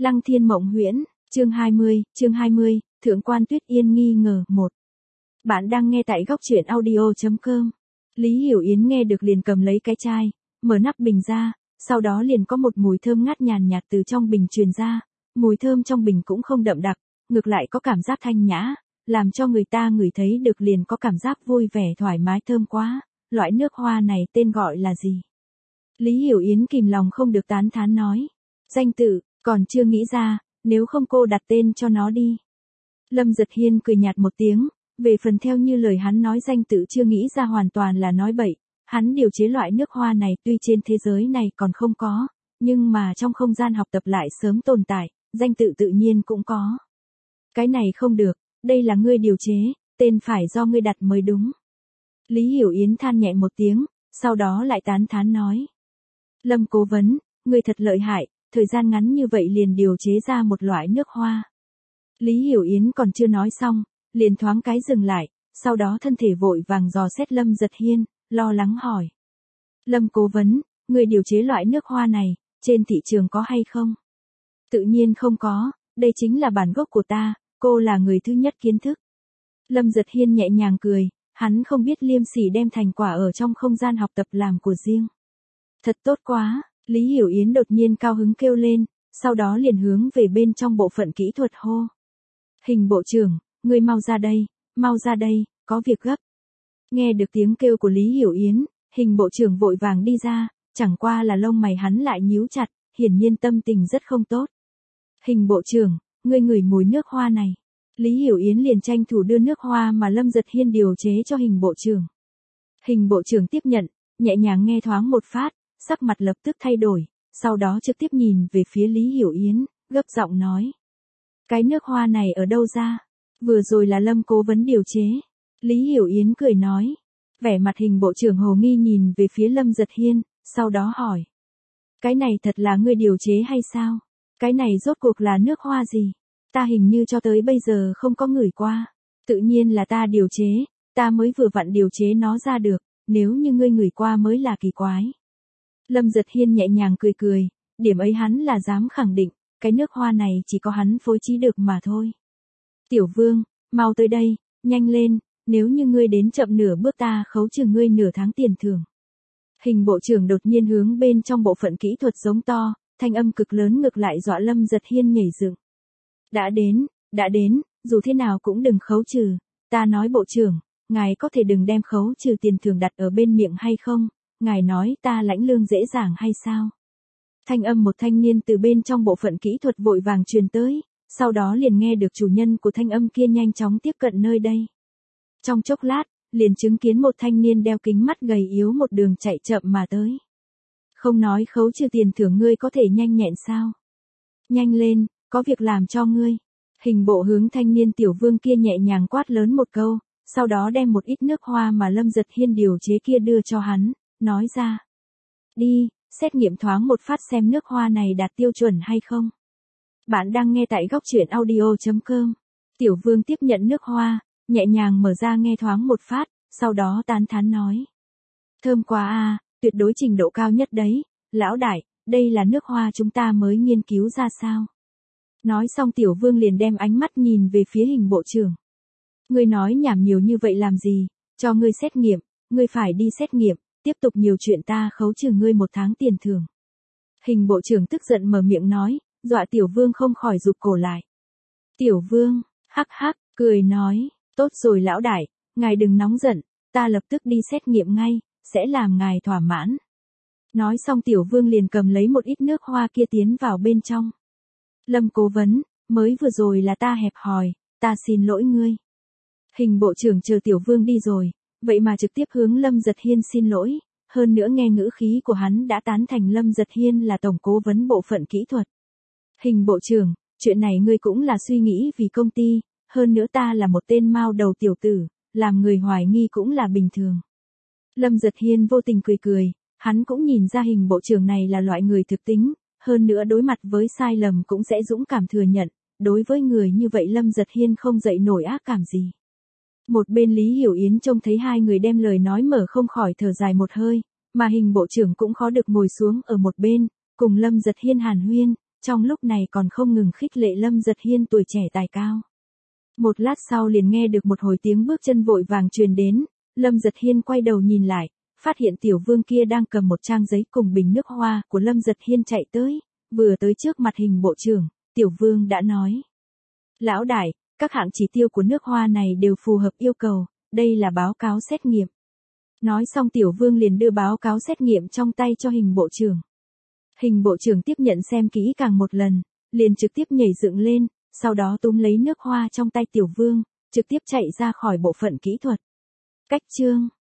Lăng Thiên Mộng Huyễn, chương 20, Thượng quan Tuyết Yên nghi ngờ 1. Bạn đang nghe tại góc truyện audio.com. Lý Hiểu Yến nghe được liền cầm lấy cái chai, mở nắp bình ra, sau đó liền có một mùi thơm ngát nhàn nhạt từ trong bình truyền ra, mùi thơm trong bình cũng không đậm đặc, ngược lại có cảm giác thanh nhã, làm cho người ta ngửi thấy được liền có cảm giác vui vẻ thoải mái thơm quá, loại nước hoa này tên gọi là gì? Lý Hiểu Yến kìm lòng không được tán thán nói. Danh tự, còn chưa nghĩ ra, nếu không cô đặt tên cho nó đi. Lâm Giật Hiên cười nhạt một tiếng, về phần theo như lời hắn nói danh tự chưa nghĩ ra hoàn toàn là nói bậy, hắn điều chế loại nước hoa này tuy trên thế giới này còn không có, nhưng mà trong không gian học tập lại sớm tồn tại, danh tự tự nhiên cũng có. Cái này không được, đây là ngươi điều chế, tên phải do ngươi đặt mới đúng. Lý Hiểu Yến than nhẹ một tiếng, sau đó lại tán thán nói. Lâm cố vấn, ngươi thật lợi hại, thời gian ngắn như vậy liền điều chế ra một loại nước hoa. Lý Hiểu Yến còn chưa nói xong, liền thoáng cái dừng lại, sau đó thân thể vội vàng dò xét Lâm Giật Hiên, lo lắng hỏi. Lâm cố vấn, ngươi điều chế loại nước hoa này, trên thị trường có hay không? Tự nhiên không có, đây chính là bản gốc của ta, cô là người thứ nhất kiến thức. Lâm Giật Hiên nhẹ nhàng cười, hắn không biết liêm sỉ đem thành quả ở trong không gian học tập làm của riêng. Thật tốt quá, Lý Hiểu Yến đột nhiên cao hứng kêu lên, sau đó liền hướng về bên trong bộ phận kỹ thuật hô. Hình bộ trưởng, ngươi mau ra đây, có việc gấp. Nghe được tiếng kêu của Lý Hiểu Yến, hình bộ trưởng vội vàng đi ra, chẳng qua là lông mày hắn lại nhíu chặt, hiển nhiên tâm tình rất không tốt. Hình bộ trưởng, ngươi ngửi mùi nước hoa này. Lý Hiểu Yến liền tranh thủ đưa nước hoa mà Lâm Giật Hiên điều chế cho hình bộ trưởng. Hình bộ trưởng tiếp nhận, nhẹ nhàng nghe thoáng một phát, sắc mặt lập tức thay đổi, sau đó trực tiếp nhìn về phía Lý Hiểu Yến, gấp giọng nói. Cái nước hoa này ở đâu ra? Vừa rồi là Lâm cố vấn điều chế. Lý Hiểu Yến cười nói. Vẻ mặt hình bộ trưởng hồ nghi nhìn về phía Lâm Giật Hiên, sau đó hỏi. Cái này thật là ngươi điều chế hay sao? Cái này rốt cuộc là nước hoa gì? Ta hình như cho tới bây giờ không có ngửi qua. Tự nhiên là ta điều chế, ta mới vừa vặn điều chế nó ra được, nếu như ngươi ngửi qua mới là kỳ quái. Lâm Giật Hiên nhẹ nhàng cười cười, điểm ấy hắn là dám khẳng định, cái nước hoa này chỉ có hắn phối trí được mà thôi. Tiểu Vương, mau tới đây, nhanh lên, nếu như ngươi đến chậm nửa bước ta khấu trừ ngươi nửa tháng tiền thưởng. Hình bộ trưởng đột nhiên hướng bên trong bộ phận kỹ thuật giống to, thanh âm cực lớn ngược lại dọa Lâm Giật Hiên nhảy dựng. Đã đến, dù thế nào cũng đừng khấu trừ, ta nói bộ trưởng, ngài có thể đừng đem khấu trừ tiền thưởng đặt ở bên miệng hay không, ngài nói ta lãnh lương dễ dàng hay sao? Thanh âm một thanh niên từ bên trong bộ phận kỹ thuật vội vàng truyền tới, sau đó liền nghe được chủ nhân của thanh âm kia nhanh chóng tiếp cận nơi đây. Trong chốc lát, liền chứng kiến một thanh niên đeo kính mắt gầy yếu một đường chạy chậm mà tới. Không nói khấu trừ tiền thưởng ngươi có thể nhanh nhẹn sao? Nhanh lên, có việc làm cho ngươi. Hình bộ hướng thanh niên Tiểu Vương kia nhẹ nhàng quát lớn một câu, sau đó đem một ít nước hoa mà Lâm Giật Hiên điều chế kia đưa cho hắn, nói ra. Đi, xét nghiệm thoáng một phát xem nước hoa này đạt tiêu chuẩn hay không. Bạn đang nghe tại góc truyện audio.com. Tiểu Vương tiếp nhận nước hoa, nhẹ nhàng mở ra nghe thoáng một phát, sau đó tán thán nói. Thơm quá à, tuyệt đối trình độ cao nhất đấy, lão đại, đây là nước hoa chúng ta mới nghiên cứu ra sao. Nói xong Tiểu Vương liền đem ánh mắt nhìn về phía hình bộ trưởng. Ngươi nói nhảm nhiều như vậy làm gì, cho ngươi xét nghiệm, ngươi phải đi xét nghiệm, tiếp tục nhiều chuyện ta khấu trừ ngươi 1 tháng tiền thưởng. Hình bộ trưởng tức giận mở miệng nói, dọa Tiểu Vương không khỏi rụt cổ lại. Tiểu Vương, hắc hắc, cười nói, tốt rồi lão đại, ngài đừng nóng giận, ta lập tức đi xét nghiệm ngay, sẽ làm ngài thỏa mãn. Nói xong Tiểu Vương liền cầm lấy một ít nước hoa kia tiến vào bên trong. Lâm cố vấn, mới vừa rồi là ta hẹp hòi, ta xin lỗi ngươi. Hình bộ trưởng chờ Tiểu Vương đi rồi, vậy mà trực tiếp hướng Lâm Giật Hiên xin lỗi, hơn nữa nghe ngữ khí của hắn đã tán thành Lâm Giật Hiên là tổng cố vấn bộ phận kỹ thuật. Hình bộ trưởng, chuyện này ngươi cũng là suy nghĩ vì công ty, hơn nữa ta là một tên mao đầu tiểu tử, làm người hoài nghi cũng là bình thường. Lâm Giật Hiên vô tình cười cười, hắn cũng nhìn ra hình bộ trưởng này là loại người thực tính, hơn nữa đối mặt với sai lầm cũng sẽ dũng cảm thừa nhận, đối với người như vậy Lâm Giật Hiên không dậy nổi ác cảm gì. Một bên Lý Hiểu Yến trông thấy hai người đem lời nói mở không khỏi thở dài một hơi, mà hình bộ trưởng cũng khó được ngồi xuống ở một bên, cùng Lâm Giật Hiên hàn huyên, trong lúc này còn không ngừng khích lệ Lâm Giật Hiên tuổi trẻ tài cao. Một lát sau liền nghe được một hồi tiếng bước chân vội vàng truyền đến, Lâm Giật Hiên quay đầu nhìn lại, phát hiện Tiểu Vương kia đang cầm một trang giấy cùng bình nước hoa của Lâm Giật Hiên chạy tới, vừa tới trước mặt Hình bộ trưởng, Tiểu Vương đã nói. Lão đại, các hạng chỉ tiêu của nước hoa này đều phù hợp yêu cầu, đây là báo cáo xét nghiệm. Nói xong Tiểu Vương liền đưa báo cáo xét nghiệm trong tay cho Hình bộ trưởng. Hình bộ trưởng tiếp nhận xem kỹ càng một lần, liền trực tiếp nhảy dựng lên, sau đó túm lấy nước hoa trong tay Tiểu Vương, trực tiếp chạy ra khỏi bộ phận kỹ thuật. Cách chương